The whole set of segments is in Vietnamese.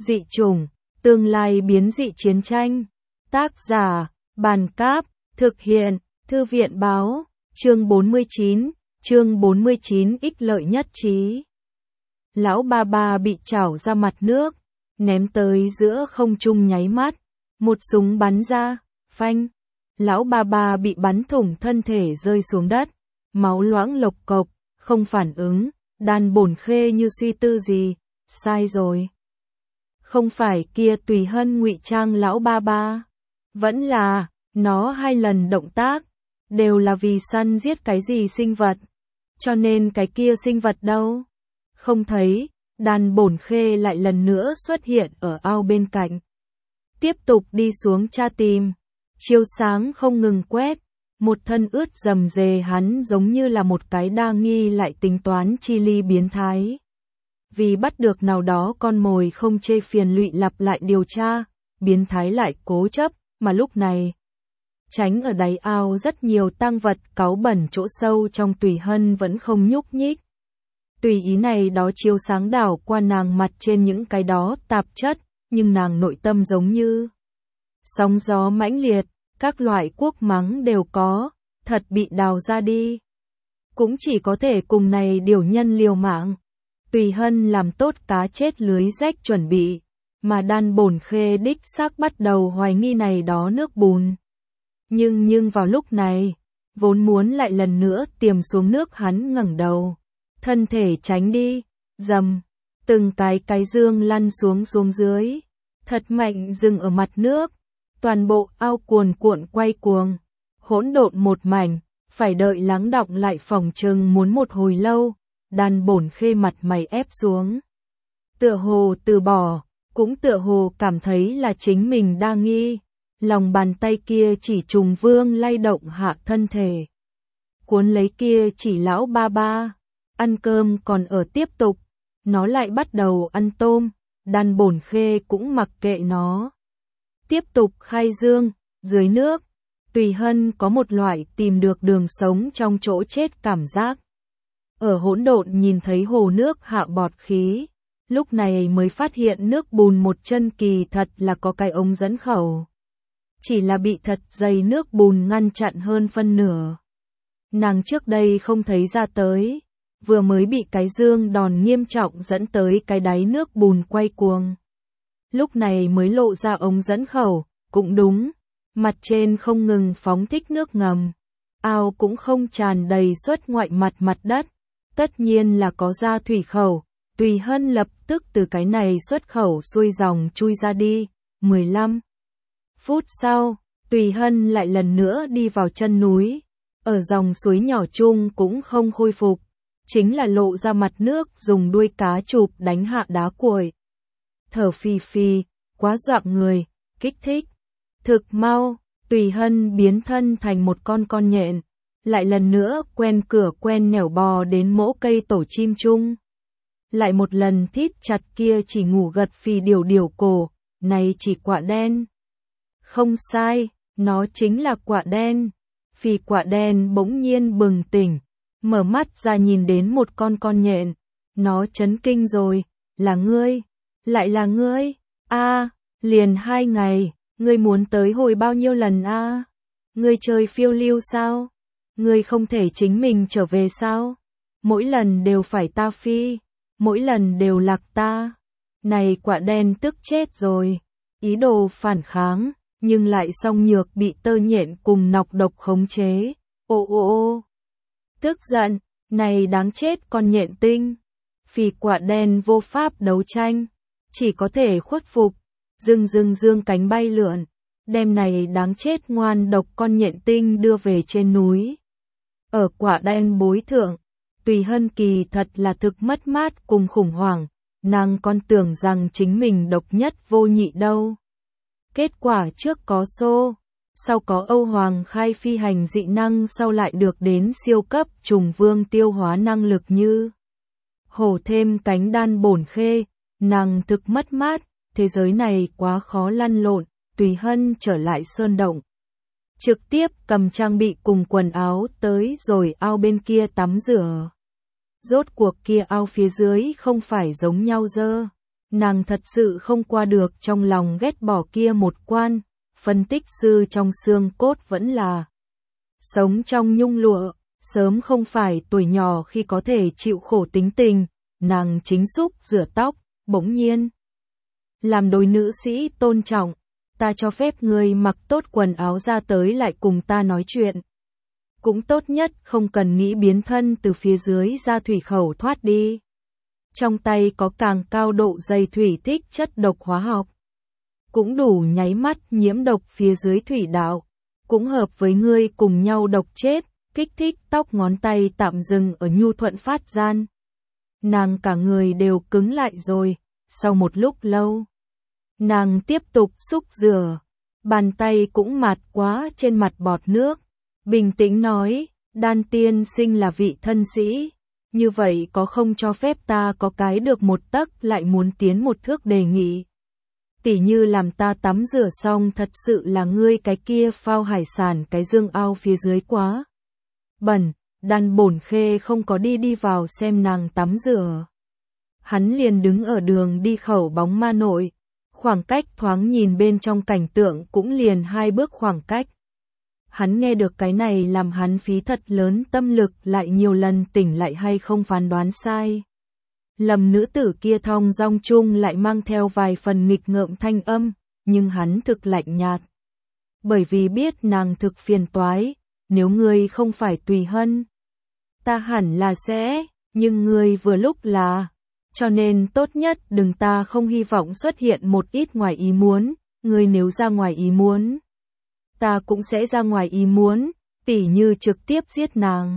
Dị chủng, tương lai biến dị chiến tranh. Tác giả, Bàn Cáp, thực hiện, Thư viện Báo, chương 49, ích lợi nhất trí. Lão ba ba bị trảo ra mặt nước, ném tới giữa không trung nháy mắt, một súng bắn ra, phanh. Lão ba ba bị bắn thủng thân thể rơi xuống đất, máu loãng lộc cộc, không phản ứng. Đan Bổn Khê như suy tư gì, sai rồi. Không phải kia Tùy Hân ngụy trang lão ba ba, vẫn là, nó hai lần động tác, đều là vì săn giết cái gì sinh vật, cho nên cái kia sinh vật đâu? Không thấy, Đan Bổn Khê lại lần nữa xuất hiện ở ao bên cạnh. Tiếp tục đi xuống tra tìm, chiếu sáng không ngừng quét, một thân ướt rầm rề hắn giống như là một cái đa nghi lại tính toán chi ly biến thái. Vì bắt được nào đó con mồi không chê phiền lụy lặp lại điều tra, biến thái lại cố chấp, mà lúc này tránh ở đáy ao rất nhiều tang vật cáu bẩn chỗ sâu trong Tùy Hân vẫn không nhúc nhích. Tùy ý này đó chiếu sáng đảo qua nàng mặt trên những cái đó tạp chất, nhưng nàng nội tâm giống như sóng gió mãnh liệt, các loại quốc mắng đều có, thật bị đào ra đi. Cũng chỉ có thể cùng này điều nhân liều mạng. Tùy Hân làm tốt cá chết lưới rách chuẩn bị, mà Đan Bổn Khê đích xác bắt đầu hoài nghi này đó nước bùn. Nhưng vào lúc này, vốn muốn lại lần nữa tiềm xuống nước hắn ngẩng đầu, thân thể tránh đi, dầm, từng cái dương lăn xuống dưới, thật mạnh dừng ở mặt nước, toàn bộ ao cuồn cuộn quay cuồng, hỗn độn một mảnh, phải đợi lắng đọng lại phòng chừng muốn một hồi lâu. Đan Bổn Khê mặt mày ép xuống, tựa hồ từ bỏ, cũng tựa hồ cảm thấy là chính mình đang nghi, lòng bàn tay kia chỉ trùng vương lay động hạ thân thể, cuốn lấy kia chỉ lão ba ba, ăn cơm còn ở tiếp tục, nó lại bắt đầu ăn tôm, Đan Bổn Khê cũng mặc kệ nó, tiếp tục khai dương, dưới nước, Tùy Hân có một loại tìm được đường sống trong chỗ chết cảm giác. Ở hỗn độn nhìn thấy hồ nước hạ bọt khí, lúc này mới phát hiện nước bùn một chân kỳ thật là có cái ống dẫn khẩu. Chỉ là bị thật dày nước bùn ngăn chặn hơn phân nửa. Nàng trước đây không thấy ra tới, vừa mới bị cái dương đòn nghiêm trọng dẫn tới cái đáy nước bùn quay cuồng. Lúc này mới lộ ra ống dẫn khẩu, cũng đúng, mặt trên không ngừng phóng thích nước ngầm. Ao cũng không tràn đầy suốt ngoại mặt đất. Tất nhiên là có ra thủy khẩu, Tùy Hân lập tức từ cái này xuất khẩu xuôi dòng chui ra đi. 15 phút sau, Tùy Hân lại lần nữa đi vào chân núi, ở dòng suối nhỏ chung cũng không khôi phục, chính là lộ ra mặt nước dùng đuôi cá chụp đánh hạ đá cuội. Thở phì phì, quá dọa người, kích thích. Thực mau, Tùy Hân biến thân thành một con nhện. Lại lần nữa quen cửa quen nẻo bò đến mỗ cây tổ chim chung. Lại một lần thít chặt kia chỉ ngủ gật phì điều cổ, này chỉ quạ đen. Không sai, nó chính là quạ đen. Phì quạ đen bỗng nhiên bừng tỉnh, mở mắt ra nhìn đến một con nhện. Nó chấn kinh rồi, là ngươi, lại là ngươi, liền 2 ngày, ngươi muốn tới hồi bao nhiêu lần Ngươi chơi phiêu lưu sao? Ngươi không thể chính mình trở về sao? Mỗi lần đều phải ta phi, mỗi lần đều lạc ta. Này quạ đen tức chết rồi, ý đồ phản kháng, nhưng lại song nhược bị tơ nhện cùng nọc độc khống chế. Ô. Tức giận, này đáng chết con nhện tinh. Phì quạ đen vô pháp đấu tranh, chỉ có thể khuất phục, dương cánh bay lượn, đem này đáng chết ngoan độc con nhện tinh đưa về trên núi. Ở quạ đen bối thượng, Tùy Hân kỳ thật là thực mất mát cùng khủng hoảng, nàng còn tưởng rằng chính mình độc nhất vô nhị đâu. Kết quả trước có Xô, sau có Âu Hoàng khai phi hành dị năng, sau lại được đến siêu cấp trùng vương tiêu hóa năng lực như hổ thêm cánh Đan Bổn Khê, nàng thực mất mát, thế giới này quá khó lăn lộn, Tùy Hân trở lại sơn động. Trực tiếp cầm trang bị cùng quần áo tới rồi ao bên kia tắm rửa. Rốt cuộc kia ao phía dưới không phải giống nhau dơ. Nàng thật sự không qua được trong lòng ghét bỏ kia một quan, phân tích sư trong xương cốt vẫn là sống trong nhung lụa, sớm không phải tuổi nhỏ khi có thể chịu khổ tính tình, nàng chính xúc rửa tóc, bỗng nhiên. Làm đôi nữ sĩ tôn trọng, ta cho phép ngươi mặc tốt quần áo ra tới lại cùng ta nói chuyện. Cũng tốt nhất không cần nghĩ biến thân từ phía dưới ra thủy khẩu thoát đi. Trong tay có càng cao độ dày thủy thích chất độc hóa học. Cũng đủ nháy mắt nhiễm độc phía dưới thủy đạo. Cũng hợp với ngươi cùng nhau độc chết, kích thích tóc ngón tay tạm dừng ở nhu thuận phát gian. Nàng cả người đều cứng lại rồi, sau một lúc lâu. Nàng tiếp tục xúc rửa, bàn tay cũng mạt quá trên mặt bọt nước. Bình tĩnh nói, Đan tiên sinh là vị thân sĩ, như vậy có không cho phép ta có cái được một tấc lại muốn tiến một thước đề nghị. Tỉ như làm ta tắm rửa xong thật sự là ngươi cái kia phao hải sản cái dương ao phía dưới quá bẩn, Đan Bổn Khê không có đi vào xem nàng tắm rửa. Hắn liền đứng ở đường đi khẩu bóng ma nội, khoảng cách thoáng nhìn bên trong cảnh tượng cũng liền 2 bước khoảng cách. Hắn nghe được cái này làm hắn phí thật lớn tâm lực lại nhiều lần tỉnh lại hay không phán đoán sai. Lầm nữ tử kia thong dong chung lại mang theo vài phần nghịch ngợm thanh âm, nhưng hắn thực lạnh nhạt. Bởi vì biết nàng thực phiền toái, nếu ngươi không phải Tùy Hân, ta hẳn là sẽ, nhưng ngươi vừa lúc là, cho nên tốt nhất đừng, ta không hy vọng xuất hiện một ít ngoài ý muốn, ngươi nếu ra ngoài ý muốn, ta cũng sẽ ra ngoài ý muốn, tỉ như trực tiếp giết nàng.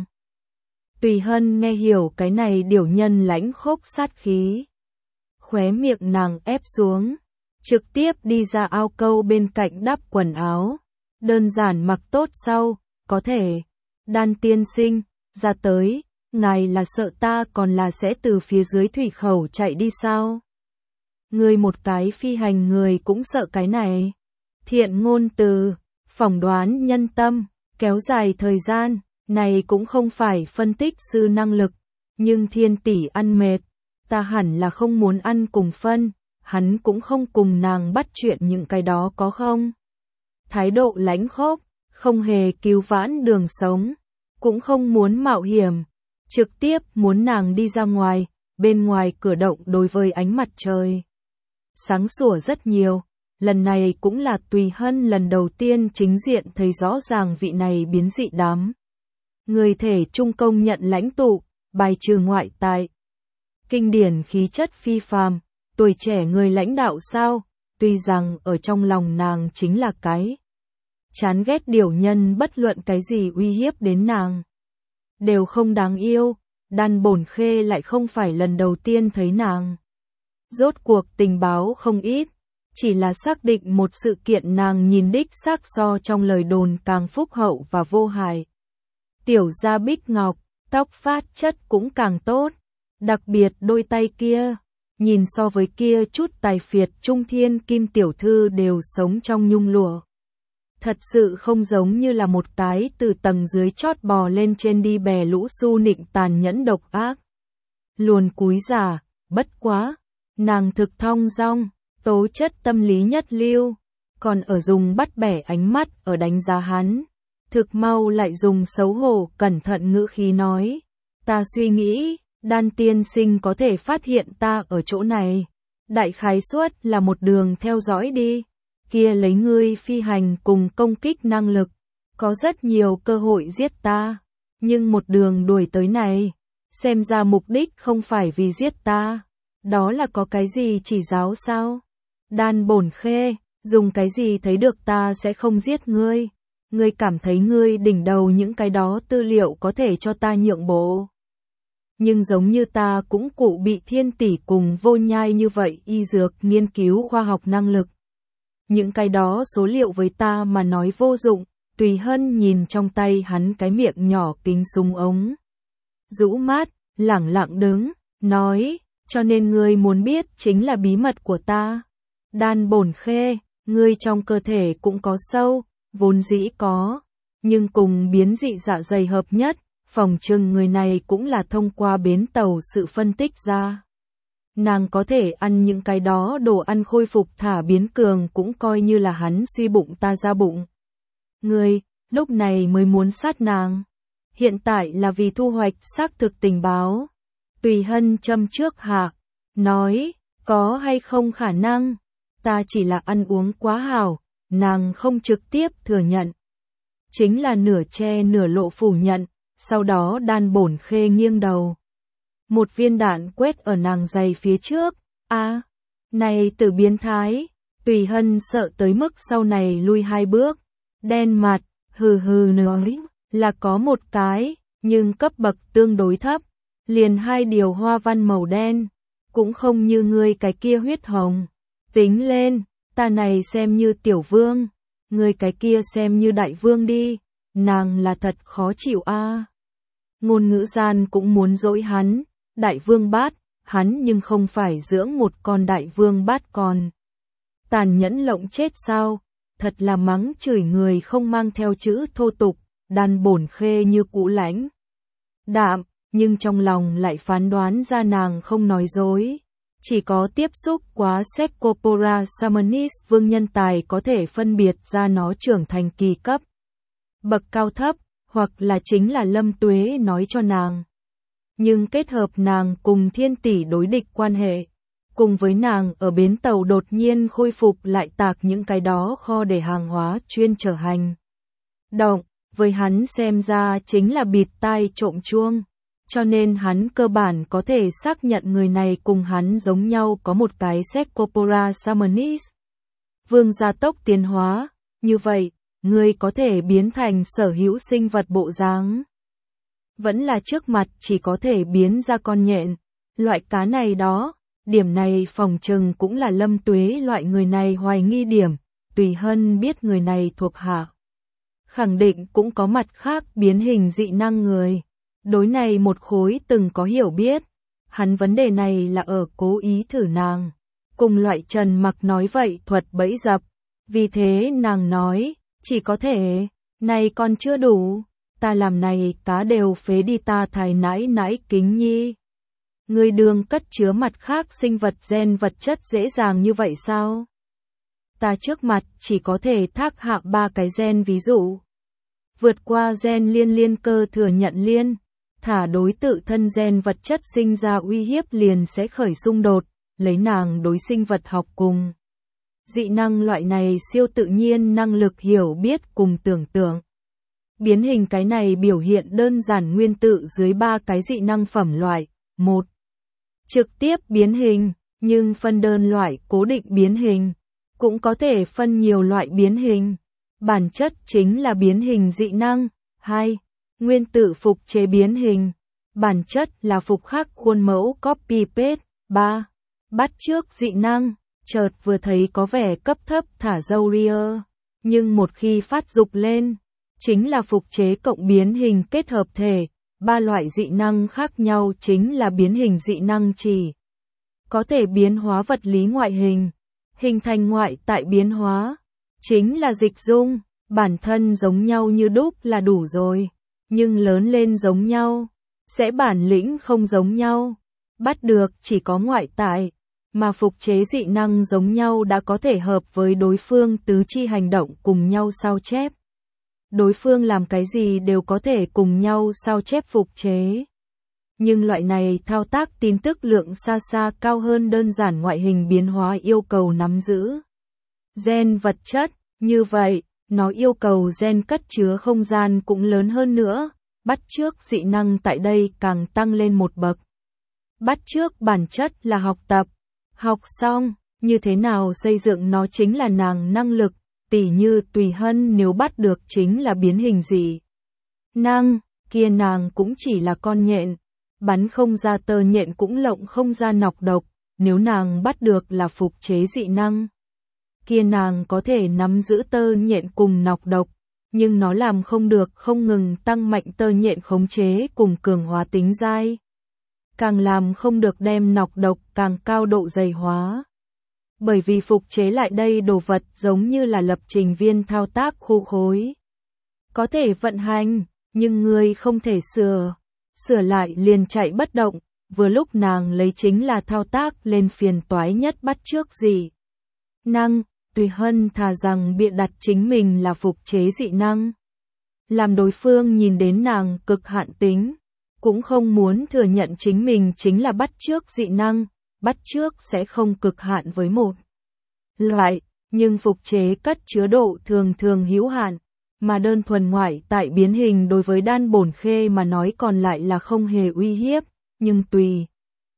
Tùy Hân nghe hiểu cái này điểu nhân lãnh khốc sát khí. Khóe miệng nàng ép xuống, trực tiếp đi ra ao câu bên cạnh đắp quần áo. Đơn giản mặc tốt sau, có thể. Đan tiên sinh, ra tới, ngài là sợ ta còn là sẽ từ phía dưới thủy khẩu chạy đi sao? Người một cái phi hành người cũng sợ cái này. Thiện ngôn từ, phỏng đoán nhân tâm, kéo dài thời gian. Này cũng không phải phân tích sư năng lực, nhưng Thiên tỷ ăn mệt, ta hẳn là không muốn ăn cùng phân, hắn cũng không cùng nàng bắt chuyện những cái đó có không? Thái độ lãnh khốc, không hề cứu vãn đường sống, cũng không muốn mạo hiểm, trực tiếp muốn nàng đi ra ngoài, bên ngoài cửa động đối với ánh mặt trời. Sáng sủa rất nhiều, lần này cũng là Tùy Hân lần đầu tiên chính diện thấy rõ ràng vị này biến dị đám. Người thể trung công nhận lãnh tụ, bài trừ ngoại tại. Kinh điển khí chất phi phàm, tuổi trẻ người lãnh đạo sao, tuy rằng ở trong lòng nàng chính là cái chán ghét điểu nhân, bất luận cái gì uy hiếp đến nàng đều không đáng yêu, Đan Bổn Khê lại không phải lần đầu tiên thấy nàng. Rốt cuộc tình báo không ít, chỉ là xác định một sự kiện nàng nhìn đích xác so trong lời đồn càng phúc hậu và vô hại. Tiểu gia bích ngọc, tóc phát chất cũng càng tốt, đặc biệt đôi tay kia, nhìn so với kia chút tài phiệt trung thiên kim tiểu thư đều sống trong nhung lụa. Thật sự không giống như là một cái từ tầng dưới chót bò lên trên đi bè lũ su nịnh tàn nhẫn độc ác. Luồn cúi giả, bất quá, nàng thực thong dong, tố chất tâm lý nhất lưu, còn ở dùng bắt bẻ ánh mắt ở đánh giá hắn. Thực mau lại dùng xấu hổ cẩn thận ngữ khí nói, ta suy nghĩ, Đan tiên sinh có thể phát hiện ta ở chỗ này, đại khái suất là một đường theo dõi đi, kia lấy ngươi phi hành cùng công kích năng lực, có rất nhiều cơ hội giết ta, nhưng một đường đuổi tới này, xem ra mục đích không phải vì giết ta, đó là có cái gì chỉ giáo sao? Đan Bổn Khê, dùng cái gì thấy được ta sẽ không giết ngươi? Ngươi cảm thấy ngươi đỉnh đầu những cái đó tư liệu có thể cho ta nhượng bộ. Nhưng giống như ta cũng cụ bị Thiên tỷ cùng Vô Nhai như vậy y dược nghiên cứu khoa học năng lực. Những cái đó số liệu với ta mà nói vô dụng, Tùy Hân nhìn trong tay hắn cái miệng nhỏ kính súng ống. Rũ mắt, lẳng lặng đứng, nói, cho nên ngươi muốn biết chính là bí mật của ta. Đan Bổn Khê, ngươi trong cơ thể cũng có sâu. Vốn dĩ có, nhưng cùng biến dị dạ dày hợp nhất, phòng trừng người này cũng là thông qua bến tàu sự phân tích ra. Nàng có thể ăn những cái đó đồ ăn khôi phục thả biến cường cũng coi như là hắn suy bụng ta ra bụng. Ngươi, lúc này mới muốn sát nàng. Hiện tại là vì thu hoạch xác thực tình báo. Tùy Hân châm trước hạ, nói, có hay không khả năng, ta chỉ là ăn uống quá hảo, nàng không trực tiếp thừa nhận. Chính là nửa che nửa lộ phủ nhận, sau đó Đan Bổn Khê nghiêng đầu. Một viên đạn quét ở nàng giày phía trước, này tử biến thái, Tùy Hân sợ tới mức sau này lui 2 bước, đen mặt, hừ hừ nói, là có một cái, nhưng cấp bậc tương đối thấp, liền 2 điều hoa văn màu đen, cũng không như ngươi cái kia huyết hồng. Tính lên, ta này xem như tiểu vương, ngươi cái kia xem như đại vương đi, nàng là thật khó chịu a. Ngôn ngữ gian cũng muốn dỗi hắn, đại vương bát, hắn nhưng không phải dưỡng một con đại vương bát con. Tàn nhẫn lộng chết sao, thật là mắng chửi người không mang theo chữ thô tục, Đan Bổn Khê như cũ lãnh đạm, nhưng trong lòng lại phán đoán ra nàng không nói dối. Chỉ có tiếp xúc quá Secopora Summonis vương nhân tài có thể phân biệt ra nó trưởng thành kỳ cấp, bậc cao thấp, hoặc là chính là Lâm Tuế nói cho nàng. Nhưng kết hợp nàng cùng Thiên Tỷ đối địch quan hệ, cùng với nàng ở bến tàu đột nhiên khôi phục lại tạc những cái đó kho để hàng hóa chuyên chở hành động, với hắn xem ra chính là bịt tai trộm chuông. Cho nên hắn cơ bản có thể xác nhận người này cùng hắn giống nhau có một cái Secopora Summonis. Vương gia tốc tiến hóa, như vậy, người có thể biến thành sở hữu sinh vật bộ dáng. Vẫn là trước mặt chỉ có thể biến ra con nhện, loại cá này đó, điểm này phòng trừng cũng là Lâm Tuế loại người này hoài nghi điểm, Tùy Hân biết người này thuộc hạ. Khẳng định cũng có mặt khác biến hình dị năng người. Đối này một khối từng có hiểu biết, hắn vấn đề này là ở cố ý thử nàng. Cùng loại Trần Mặc nói vậy thuật bẫy dập, vì thế nàng nói, chỉ có thể, này còn chưa đủ, ta làm này cá đều phế đi ta thải nãi nãi kính nhi. Người đường cất chứa mặt khác sinh vật gen vật chất dễ dàng như vậy sao? Ta trước mặt chỉ có thể thác hạ 3 cái gen ví dụ. Vượt qua gen liên cơ thừa nhận liên. Thả đối tự thân gen vật chất sinh ra uy hiếp liền sẽ khởi xung đột, lấy nàng đối sinh vật học cùng. Dị năng loại này siêu tự nhiên năng lực hiểu biết cùng tưởng tượng. Biến hình cái này biểu hiện đơn giản nguyên tự dưới 3 cái dị năng phẩm loại. 1. Trực tiếp biến hình, nhưng phân đơn loại cố định biến hình. Cũng có thể phân nhiều loại biến hình. Bản chất chính là biến hình dị năng. 2. Nguyên tử phục chế biến hình, bản chất là phục khắc khuôn mẫu copy paste. 3. Bắt chước dị năng, chợt vừa thấy có vẻ cấp thấp thả dâu ria, nhưng một khi phát dục lên, chính là phục chế cộng biến hình kết hợp thể. 3 loại dị năng khác nhau chính là biến hình dị năng chỉ có thể biến hóa vật lý ngoại hình, hình thành ngoại tại biến hóa, chính là dịch dung, bản thân giống nhau như đúc là đủ rồi. Nhưng lớn lên giống nhau, sẽ bản lĩnh không giống nhau, bắt được chỉ có ngoại tại, mà phục chế dị năng giống nhau đã có thể hợp với đối phương tứ chi hành động cùng nhau sao chép. Đối phương làm cái gì đều có thể cùng nhau sao chép phục chế. Nhưng loại này thao tác tin tức lượng xa xa cao hơn đơn giản ngoại hình biến hóa yêu cầu nắm giữ gen vật chất, như vậy. Nó yêu cầu gen cất chứa không gian cũng lớn hơn nữa, bắt chước dị năng tại đây càng tăng lên một bậc. Bắt chước bản chất là học tập, học xong, như thế nào xây dựng nó chính là nàng năng lực, tỉ như Tùy Hân nếu bắt được chính là biến hình dị năng, kia nàng cũng chỉ là con nhện, bắn không ra tơ nhện cũng lộng không ra nọc độc, nếu nàng bắt được là phục chế dị năng. Kia nàng có thể nắm giữ tơ nhện cùng nọc độc, nhưng nó làm không được không ngừng tăng mạnh tơ nhện khống chế cùng cường hóa tính dai. Càng làm không được đem nọc độc càng cao độ dày hóa. Bởi vì phục chế lại đây đồ vật giống như là lập trình viên thao tác khu khối. Có thể vận hành, nhưng người không thể sửa lại liền chạy bất động, vừa lúc nàng lấy chính là thao tác lên phiền toái nhất bắt chước dị năng, Tùy Hân thà rằng bịa đặt chính mình là phục chế dị năng. Làm đối phương nhìn đến nàng cực hạn tính, cũng không muốn thừa nhận chính mình chính là bắt chước dị năng, bắt chước sẽ không cực hạn với một loại, nhưng phục chế cất chứa độ thường thường hữu hạn, mà đơn thuần ngoại tại biến hình đối với Đan Bổn Khê mà nói còn lại là không hề uy hiếp, nhưng Tùy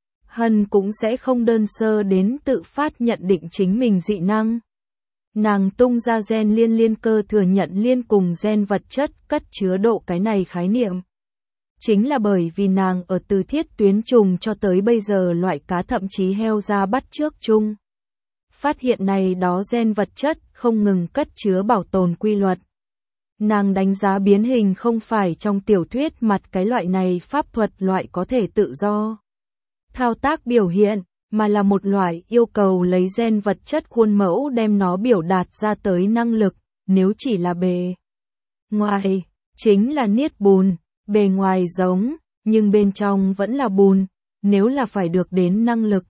Hân cũng sẽ không đơn sơ đến tự phát nhận định chính mình dị năng. Nàng tung ra gen liên cơ thừa nhận liên cùng gen vật chất cất chứa độ cái này khái niệm. Chính là bởi vì nàng ở từ thiết tuyến trùng cho tới bây giờ loại cá thậm chí heo ra bắt chước chung. Phát hiện này đó gen vật chất không ngừng cất chứa bảo tồn quy luật. Nàng đánh giá biến hình không phải trong tiểu thuyết mặt cái loại này pháp thuật loại có thể tự do thao tác biểu hiện, mà là một loại yêu cầu lấy gen vật chất khuôn mẫu đem nó biểu đạt ra tới năng lực, nếu chỉ là bề ngoài, chính là niết bùn, bề ngoài giống, nhưng bên trong vẫn là bùn, nếu là phải được đến năng lực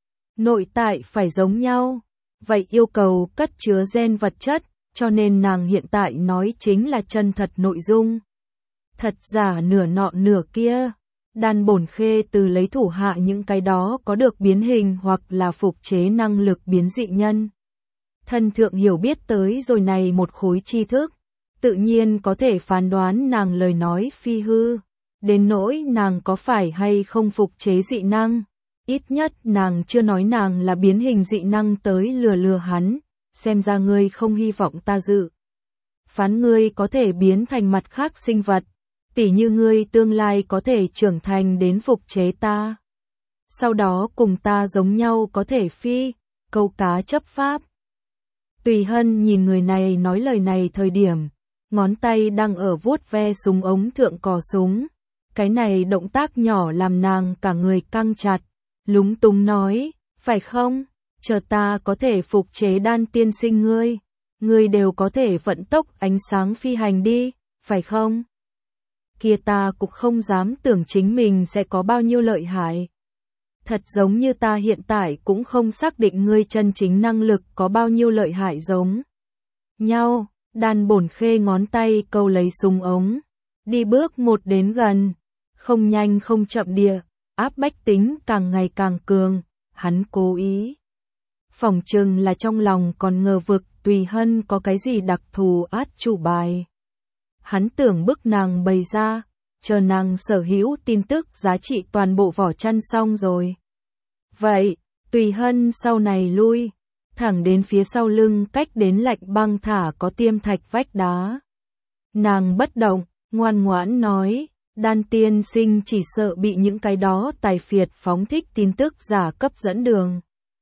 nội tại phải giống nhau, vậy yêu cầu cất chứa gen vật chất, cho nên nàng hiện tại nói chính là chân thật nội dung. Thật giả nửa nọ nửa kia. Đan Bổn Khê từ lấy thủ hạ những cái đó có được biến hình hoặc là phục chế năng lực biến dị nhân. Thân thượng hiểu biết tới rồi này một khối tri thức, tự nhiên có thể phán đoán nàng lời nói phi hư, đến nỗi nàng có phải hay không phục chế dị năng. Ít nhất nàng chưa nói nàng là biến hình dị năng tới lừa hắn, xem ra ngươi không hy vọng ta dự. Phán ngươi có thể biến thành mặt khác sinh vật. Tỉ như ngươi tương lai có thể trưởng thành đến phục chế ta. Sau đó cùng ta giống nhau có thể phi, câu cá chấp pháp. Tùy Hân nhìn người này nói lời này thời điểm, ngón tay đang ở vuốt ve súng ống thượng cò súng. Cái này động tác nhỏ làm nàng cả người căng chặt, lúng túng nói, phải không? Chờ ta có thể phục chế Đan tiên sinh ngươi đều có thể vận tốc ánh sáng phi hành đi, phải không? Kia ta cũng không dám tưởng chính mình sẽ có bao nhiêu lợi hại. Thật giống như ta hiện tại cũng không xác định ngươi chân chính năng lực có bao nhiêu lợi hại giống nhau. Đan Bổn Khê ngón tay câu lấy súng ống, đi bước một đến gần, không nhanh không chậm địa, áp bách tính càng ngày càng cường, hắn cố ý. Phỏng chừng là trong lòng còn ngờ vực Tùy Hân có cái gì đặc thù át chủ bài. Hắn tưởng bức nàng bày ra, chờ nàng sở hữu tin tức giá trị toàn bộ vỏ chăn xong rồi. Vậy, Tùy Hân sau này lui, thẳng đến phía sau lưng cách đến lạnh băng thả có tiêm thạch vách đá. Nàng bất động, ngoan ngoãn nói, Đan tiên sinh chỉ sợ bị những cái đó tài phiệt phóng thích tin tức giả cấp dẫn đường.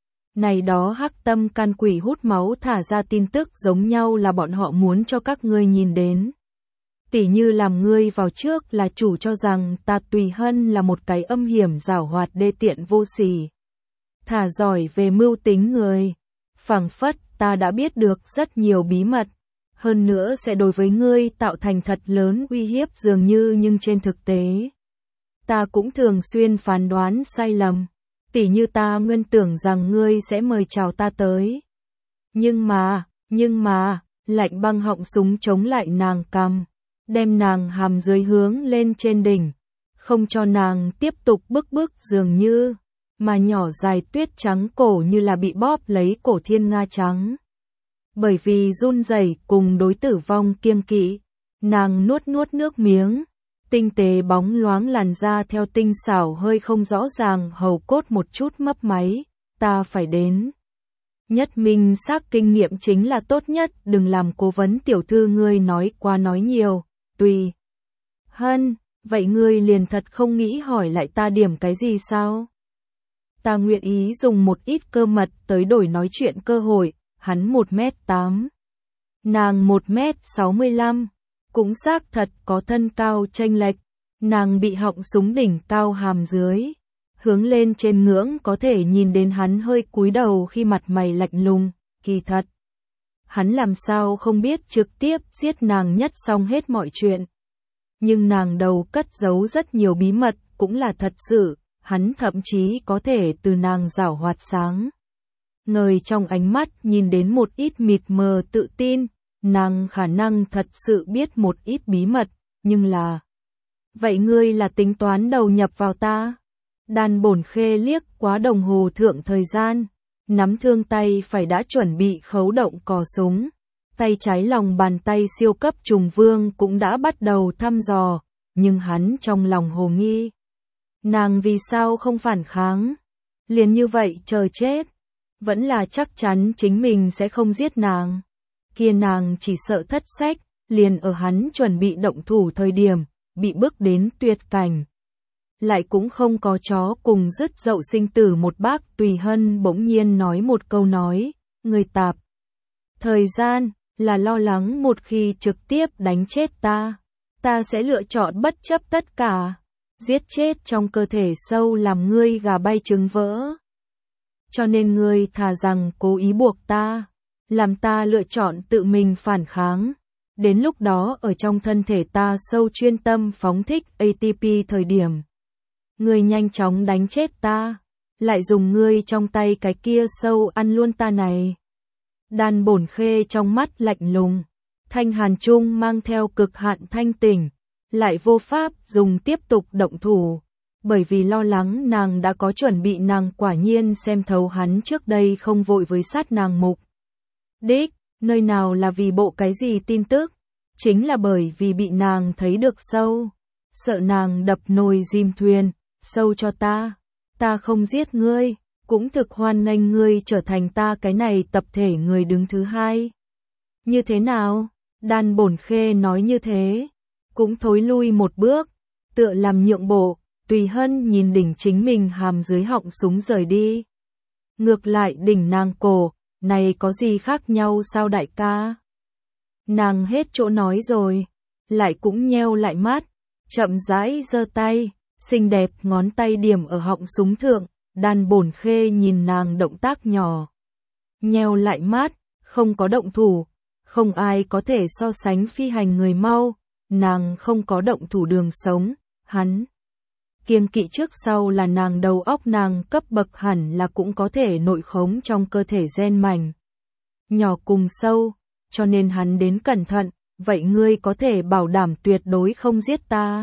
Này đó hắc tâm can quỷ hút máu thả ra tin tức giống nhau là bọn họ muốn cho các ngươi nhìn đến. Tỉ như làm ngươi vào trước là chủ cho rằng ta Tùy Hân là một cái âm hiểm giảo hoạt đê tiện vô sỉ. Thả giỏi về mưu tính người. Phảng phất ta đã biết được rất nhiều bí mật. Hơn nữa sẽ đối với ngươi tạo thành thật lớn uy hiếp dường như nhưng trên thực tế. Ta cũng thường xuyên phán đoán sai lầm. Tỉ như ta nguyên tưởng rằng ngươi sẽ mời chào ta tới. Nhưng mà, lạnh băng họng súng chống lại nàng cằm. Đem nàng hàm dưới hướng lên trên đỉnh, không cho nàng tiếp tục bức dường như, mà nhỏ dài tuyết trắng cổ như là bị bóp lấy cổ thiên nga trắng. Bởi vì run rẩy cùng đối tử vong kiêng kỵ, nàng nuốt nước miếng, tinh tế bóng loáng làn da theo tinh xảo hơi không rõ ràng hầu cốt một chút mấp máy, ta phải đến. Nhất minh xác kinh nghiệm chính là tốt nhất, đừng làm cố vấn tiểu thư ngươi nói qua nói nhiều. Tùy Hân, vậy ngươi liền thật không nghĩ hỏi lại ta điểm cái gì sao? Ta nguyện ý dùng một ít cơ mật tới đổi nói chuyện cơ hội, hắn 1m8. Nàng 1m65, cũng xác thật có thân cao chênh lệch, nàng bị họng súng đỉnh cao hàm dưới. Hướng lên trên ngưỡng có thể nhìn đến hắn hơi cúi đầu khi mặt mày lạnh lùng, kỳ thật. Hắn làm sao không biết trực tiếp giết nàng nhất xong hết mọi chuyện. Nhưng nàng đầu cất giấu rất nhiều bí mật, cũng là thật sự, hắn thậm chí có thể từ nàng giảo hoạt sáng ngời trong ánh mắt nhìn đến một ít mịt mờ tự tin, nàng khả năng thật sự biết một ít bí mật, nhưng là... Vậy ngươi là tính toán đầu nhập vào ta? Đan Bổn Khê liếc quá đồng hồ thượng thời gian, nắm thương tay phải đã chuẩn bị khấu động cò súng. Tay trái lòng bàn tay siêu cấp trùng vương cũng đã bắt đầu thăm dò, nhưng hắn trong lòng hồ nghi. Nàng vì sao không phản kháng? Liền như vậy chờ chết. Vẫn là chắc chắn chính mình sẽ không giết nàng. Kia nàng chỉ sợ thất sách, liền ở hắn chuẩn bị động thủ thời điểm, bị bước đến tuyệt cảnh. Lại cũng không có chó cùng dứt dậu sinh tử một bác. Tùy Hân bỗng nhiên nói một câu nói, người tạp. Thời gian, là lo lắng một khi trực tiếp đánh chết ta. Ta sẽ lựa chọn bất chấp tất cả. Giết chết trong cơ thể sâu làm ngươi gà bay trứng vỡ. Cho nên ngươi thà rằng cố ý buộc ta, làm ta lựa chọn tự mình phản kháng. Đến lúc đó ở trong thân thể ta sâu chuyên tâm phóng thích ATP thời điểm. Ngươi nhanh chóng đánh chết ta, lại dùng ngươi trong tay cái kia sâu ăn luôn ta này. Đan Bổn Khê trong mắt lạnh lùng, thanh hàn trung mang theo cực hạn thanh tỉnh, lại vô pháp dùng tiếp tục động thủ. Bởi vì lo lắng nàng đã có chuẩn bị, nàng quả nhiên xem thấu hắn trước đây không vội với sát nàng mục đích, nơi nào là vì bộ cái gì tin tức, chính là bởi vì bị nàng thấy được sâu, sợ nàng đập nồi chìm thuyền, sâu cho ta không giết ngươi, cũng thực hoan nghênh ngươi trở thành ta cái này tập thể người đứng thứ hai. Như thế nào? Đan Bổn Khê nói như thế, cũng thối lui một bước, tựa làm nhượng bộ. Tùy Hân nhìn đỉnh chính mình hàm dưới họng súng rời đi. Ngược lại đỉnh nàng cổ, này có gì khác nhau sao đại ca? Nàng hết chỗ nói rồi, lại cũng nheo lại mắt, chậm rãi giơ tay, xinh đẹp ngón tay điểm ở họng súng thượng. Đan Bổn Khê nhìn nàng động tác nhỏ, nheo lại mắt, không có động thủ, không ai có thể so sánh phi hành người mau, nàng không có động thủ đường sống, hắn kiêng kỵ trước sau là nàng đầu óc nàng cấp bậc hẳn là cũng có thể nội khống trong cơ thể gen mảnh nhỏ cùng sâu, cho nên hắn đến cẩn thận. Vậy ngươi có thể bảo đảm tuyệt đối không giết ta?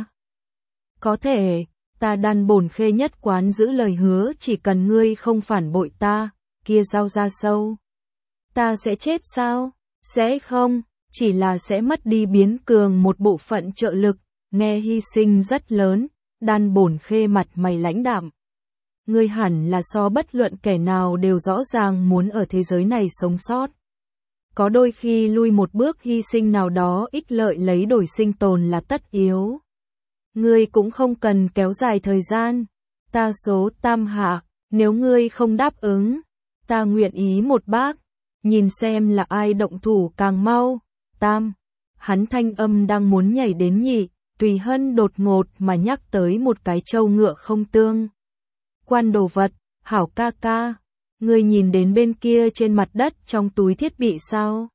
Có thể, ta Đan Bổn Khê nhất quán giữ lời hứa, chỉ cần ngươi không phản bội ta, kia giao ra sâu. Ta sẽ chết sao? Sẽ không, chỉ là sẽ mất đi biến cường một bộ phận trợ lực, nghe hy sinh rất lớn. Đan Bổn Khê mặt mày lãnh đạm. Ngươi hẳn là so bất luận kẻ nào đều rõ ràng muốn ở thế giới này sống sót. Có đôi khi lui một bước hy sinh nào đó ích lợi lấy đổi sinh tồn là tất yếu. Ngươi cũng không cần kéo dài thời gian. Ta số tam hạ, nếu ngươi không đáp ứng, ta nguyện ý một bác, nhìn xem là ai động thủ càng mau. Tam, hắn thanh âm đang muốn nhảy đến nhị. Tùy Hân đột ngột mà nhắc tới một cái trâu ngựa không tương quan đồ vật. Hảo ca ca, ngươi nhìn đến bên kia trên mặt đất trong túi thiết bị sao?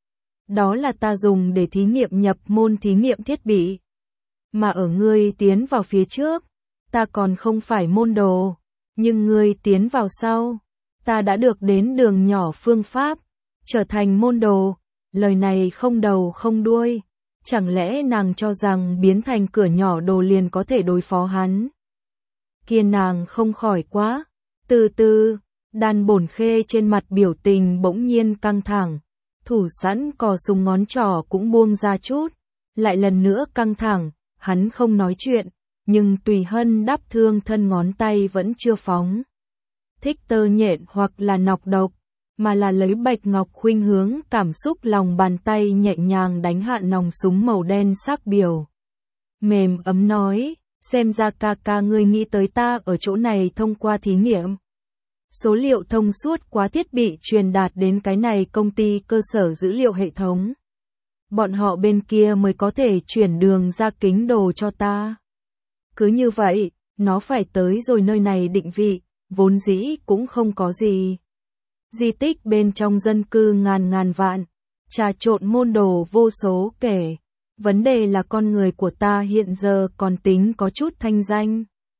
Đó là ta dùng để thí nghiệm nhập môn thí nghiệm thiết bị. Mà ở ngươi tiến vào phía trước, ta còn không phải môn đồ, nhưng ngươi tiến vào sau, ta đã được đến đường nhỏ phương pháp, trở thành môn đồ. Lời này không đầu không đuôi. Chẳng lẽ nàng cho rằng biến thành cửa nhỏ đồ liền có thể đối phó hắn? Kia nàng không khỏi quá. Từ từ, Đan Bổn Khê trên mặt biểu tình bỗng nhiên căng thẳng. Thủ sẵn cò súng ngón trỏ cũng buông ra chút. Lại lần nữa căng thẳng, hắn không nói chuyện. Nhưng Tùy Hân đắp thương thân ngón tay vẫn chưa phóng thích tơ nhện hoặc là nọc độc, mà là lấy bạch ngọc khuynh hướng cảm xúc lòng bàn tay nhẹ nhàng đánh hạ nòng súng màu đen sắc biểu. Mềm ấm nói, xem ra ca ca ngươi nghĩ tới ta ở chỗ này thông qua thí nghiệm. Số liệu thông suốt quá thiết bị truyền đạt đến cái này công ty cơ sở dữ liệu hệ thống. Bọn họ bên kia mới có thể chuyển đường ra kính đồ cho ta. Cứ như vậy, nó phải tới rồi nơi này định vị, vốn dĩ cũng không có gì. Di tích bên trong dân cư ngàn vạn, trà trộn môn đồ vô số kể. Vấn đề là con người của ta hiện giờ còn tính có chút thanh danh.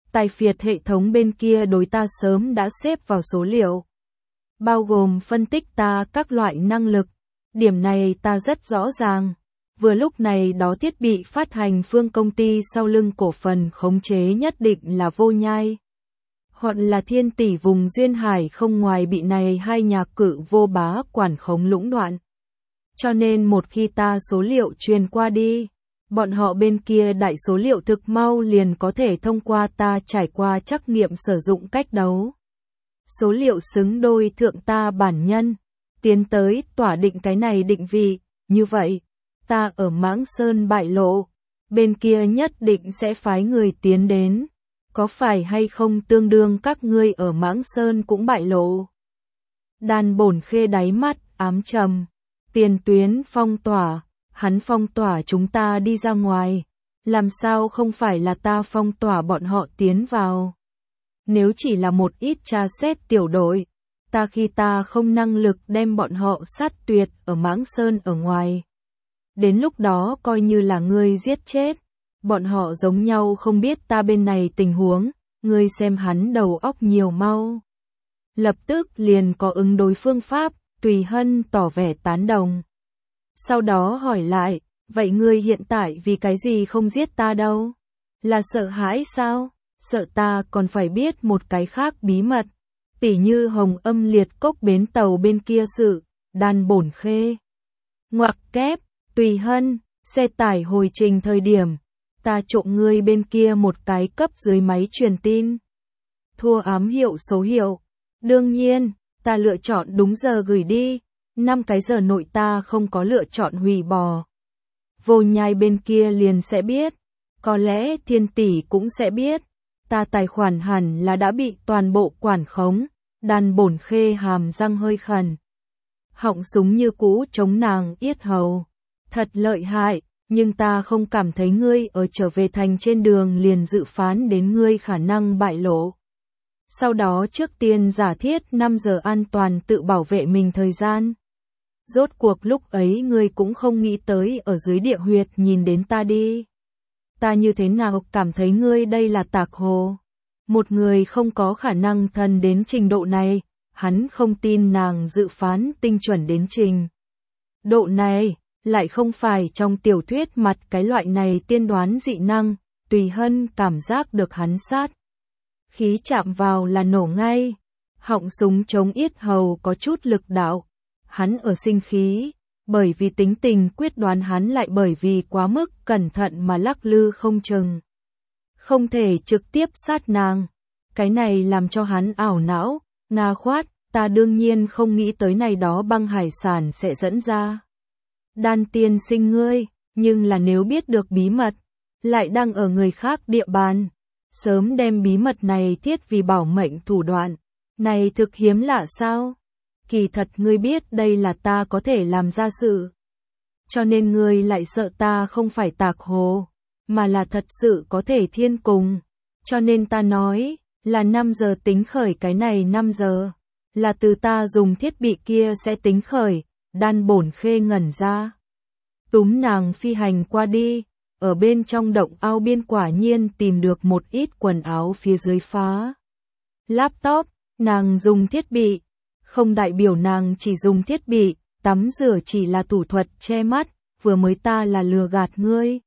Tài phiệt hệ thống bên kia đối ta sớm đã xếp vào số liệu, bao gồm phân tích ta các loại năng lực. Điểm này ta rất rõ ràng. Vừa lúc này đó thiết bị phát hành phương công ty sau lưng cổ phần khống chế nhất định là Vô Nhai, hoặc là Thiên Tỷ vùng duyên hải không ngoài bị này hai nhà cự vô bá quản khống lũng đoạn. Cho nên một khi ta số liệu truyền qua đi, bọn họ bên kia đại số liệu thực mau liền có thể thông qua ta trải qua trắc nghiệm sử dụng cách đấu. Số liệu xứng đôi thượng ta bản nhân, tiến tới tỏa định cái này định vị, như vậy, ta ở Mãng Sơn bại lộ, bên kia nhất định sẽ phái người tiến đến, có phải hay không tương đương các ngươi ở Mãng Sơn cũng bại lộ. Đan Bổn Khê đáy mắt ám trầm, tiền tuyến phong tỏa, hắn phong tỏa chúng ta đi ra ngoài, làm sao không phải là ta phong tỏa bọn họ tiến vào. Nếu chỉ là một ít tra xét tiểu đội, ta khi ta không năng lực đem bọn họ sát tuyệt ở Mãng Sơn ở ngoài. Đến lúc đó coi như là ngươi giết chết, bọn họ giống nhau không biết ta bên này tình huống, ngươi xem hắn đầu óc nhiều mau. Lập tức liền có ứng đối phương pháp, Tùy Hân tỏ vẻ tán đồng. Sau đó hỏi lại, vậy ngươi hiện tại vì cái gì không giết ta đâu? Là sợ hãi sao? Sợ ta còn phải biết một cái khác bí mật, tỉ như Hồng Âm Liệt Cốc bến tàu bên kia sự, Đan Bổn Khê. Ngoặc kép, Tùy Hân, xe tải hồi trình thời điểm, ta trộm ngươi bên kia một cái cấp dưới máy truyền tin. Thua ám hiệu số hiệu, đương nhiên, ta lựa chọn đúng giờ gửi đi, 5 cái giờ nội ta không có lựa chọn hủy bỏ. Vô Nhai bên kia liền sẽ biết, có lẽ Thiên Tỷ cũng sẽ biết, ta tài khoản hẳn là đã bị toàn bộ quản khống. Đan Bổn Khê hàm răng hơi khẩn, họng súng như cũ chống nàng yết hầu. Thật lợi hại, nhưng ta không cảm thấy ngươi ở trở về thành trên đường liền dự phán đến ngươi khả năng bại lộ. Sau đó trước tiên giả thiết 5 giờ an toàn tự bảo vệ mình thời gian. Rốt cuộc lúc ấy ngươi cũng không nghĩ tới ở dưới địa huyệt nhìn đến ta đi. Ta như thế nào cảm thấy ngươi đây là tạc hồ. Một người không có khả năng thần đến trình độ này, hắn không tin nàng dự phán tinh chuẩn đến trình độ này, lại không phải trong tiểu thuyết mặt cái loại này tiên đoán dị năng. Tùy Hân cảm giác được hắn sát khí chạm vào là nổ ngay, họng súng chống yết hầu có chút lực đạo. Hắn ở sinh khí, bởi vì tính tình quyết đoán, hắn lại bởi vì quá mức cẩn thận mà lắc lư không chừng. Không thể trực tiếp sát nàng, cái này làm cho hắn ảo não. Nga khoát, ta đương nhiên không nghĩ tới này đó băng hải sản sẽ dẫn ra. Đan tiên sinh ngươi, nhưng là nếu biết được bí mật, lại đang ở người khác địa bàn, sớm đem bí mật này thiết vì bảo mệnh thủ đoạn, này thực hiếm lạ sao? Kỳ thật ngươi biết đây là ta có thể làm ra sự. Cho nên ngươi lại sợ ta không phải tạc hồ, mà là thật sự có thể thiên cùng. Cho nên ta nói, là 5 giờ tính khởi, cái này 5 giờ, là từ ta dùng thiết bị kia sẽ tính khởi. Đan Bổn Khê ngẩn ra, túm nàng phi hành qua đi, ở bên trong động ao biên quả nhiên tìm được một ít quần áo phía dưới phá laptop. Nàng dùng thiết bị, không đại biểu nàng chỉ dùng thiết bị, tắm rửa chỉ là thủ thuật che mắt, vừa mới ta là lừa gạt ngươi.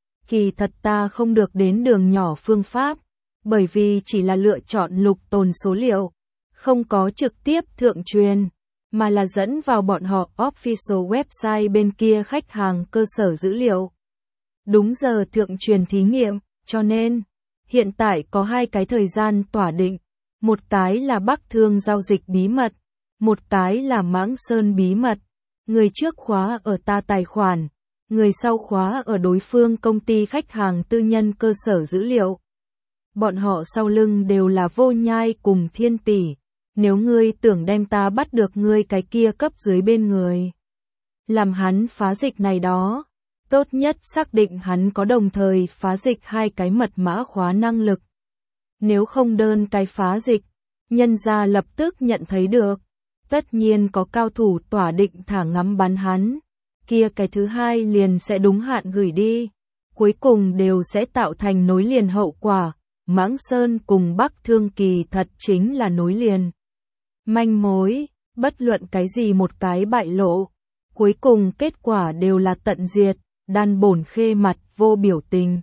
Kỳ thật ta không được đến đường nhỏ phương pháp, bởi vì chỉ là lựa chọn lục tồn số liệu, không có trực tiếp thượng truyền, mà là dẫn vào bọn họ official website bên kia khách hàng cơ sở dữ liệu. Đúng giờ thượng truyền thí nghiệm, cho nên, hiện tại có 2 cái thời gian tỏa định, một cái là Bắc Thương giao dịch bí mật, một cái là Mãng Sơn bí mật. Người trước khóa ở ta tài khoản, người sau khóa ở đối phương công ty khách hàng tư nhân cơ sở dữ liệu. Bọn họ sau lưng đều là Vô Nhai cùng Thiên Tỷ. Nếu ngươi tưởng đem ta bắt được ngươi cái kia cấp dưới bên người, làm hắn phá dịch này đó, tốt nhất xác định hắn có đồng thời phá dịch 2 cái mật mã khóa năng lực. Nếu không đơn cái phá dịch, nhân ra lập tức nhận thấy được, tất nhiên có cao thủ tỏa định thả ngắm bắn hắn, kia cái thứ 2 liền sẽ đúng hạn gửi đi, cuối cùng đều sẽ tạo thành nối liền hậu quả. Mãng Sơn cùng Bắc Thương kỳ thật chính là nối liền. Manh mối, bất luận cái gì một cái bại lộ, cuối cùng kết quả đều là tận diệt. Đan Bổn Khê mặt vô biểu tình.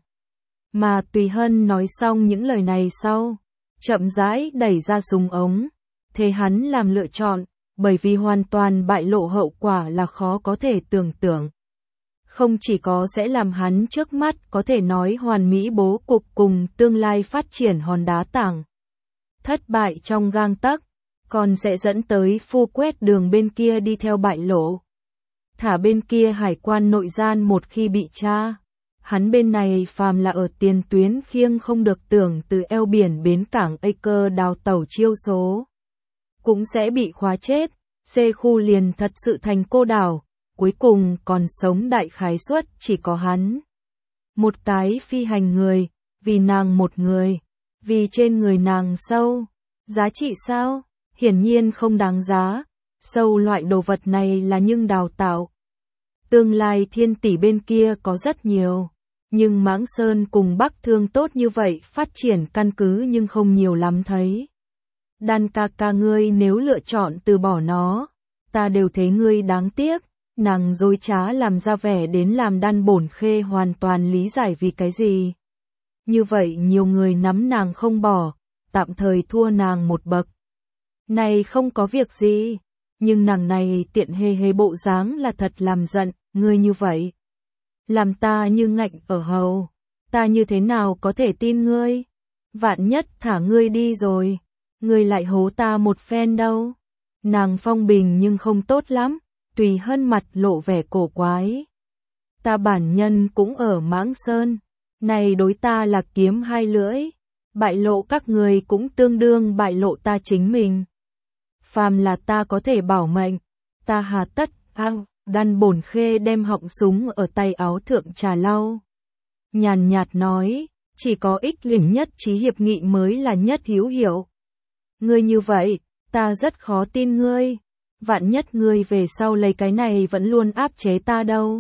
Mà Tùy Hân nói xong những lời này sau, chậm rãi đẩy ra súng ống, thế hắn làm lựa chọn, bởi vì hoàn toàn bại lộ hậu quả là khó có thể tưởng tượng. Không chỉ có sẽ làm hắn trước mắt có thể nói hoàn mỹ bố cục cùng tương lai phát triển hòn đá tảng thất bại trong gang tấc, còn sẽ dẫn tới phu quét đường bên kia đi theo bại lộ. Thả bên kia hải quan nội gian một khi bị tra, hắn bên này phàm là ở tiền tuyến khiêng không được tưởng từ eo biển bến cảng Acre đào tàu chiêu số. Cũng sẽ bị khóa chết, C khu liền thật sự thành cô đảo, cuối cùng còn sống đại khái suất chỉ có hắn. Một cái phi hành người, vì nàng một người, vì trên người nàng sâu, giá trị sao? Hiển nhiên không đáng giá, sâu loại đồ vật này là nhưng đào tạo. Tương lai thiên tỷ bên kia có rất nhiều, nhưng Mãng Sơn cùng Bắc Thương tốt như vậy phát triển căn cứ nhưng không nhiều lắm thấy. Đan ca ca ngươi nếu lựa chọn từ bỏ nó, ta đều thấy ngươi đáng tiếc. Nàng dối trá làm ra vẻ đến làm Đan Bổn Khê hoàn toàn lý giải vì cái gì. Như vậy nhiều người nắm nàng không bỏ, tạm thời thua nàng một bậc. Này không có việc gì, nhưng nàng này tiện hề hề bộ dáng là thật làm giận, ngươi như vậy. Làm ta như ngạnh ở hầu, ta như thế nào có thể tin ngươi? Vạn nhất thả ngươi đi rồi, ngươi lại hố ta một phen đâu. Nàng phong bình nhưng không tốt lắm. Tùy Hân mặt lộ vẻ cổ quái. Ta bản nhân cũng ở Mãng Sơn, này đối ta là kiếm hai lưỡi, bại lộ các người cũng tương đương bại lộ ta chính mình. Phàm là ta có thể bảo mệnh, ta hà tất. Đan Bổn Khê đem họng súng ở tay áo thượng trà lau. Nhàn nhạt nói, chỉ có ích lĩnh nhất trí hiệp nghị mới là nhất hữu hiệu. Ngươi như vậy, ta rất khó tin ngươi. Vạn nhất ngươi về sau lấy cái này vẫn luôn áp chế ta đâu.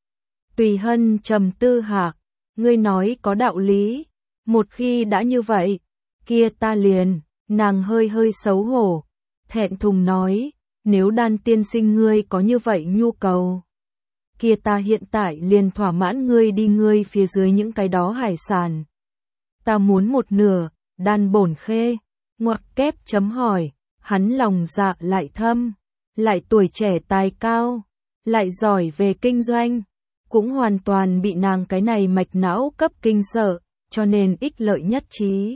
Tùy Hân trầm tư hạ, ngươi nói có đạo lý, một khi đã như vậy, kia ta liền, nàng hơi hơi xấu hổ, thẹn thùng nói, nếu Đan tiên sinh ngươi có như vậy nhu cầu, kia ta hiện tại liền thỏa mãn ngươi đi ngươi phía dưới những cái đó hải sản. Ta muốn một nửa. Đan Bổn Khê, ngoặc kép chấm hỏi, hắn lòng dạ lại thâm. Lại tuổi trẻ tài cao, lại giỏi về kinh doanh, cũng hoàn toàn bị nàng cái này mạch não cấp kinh sợ, cho nên ích lợi nhất trí.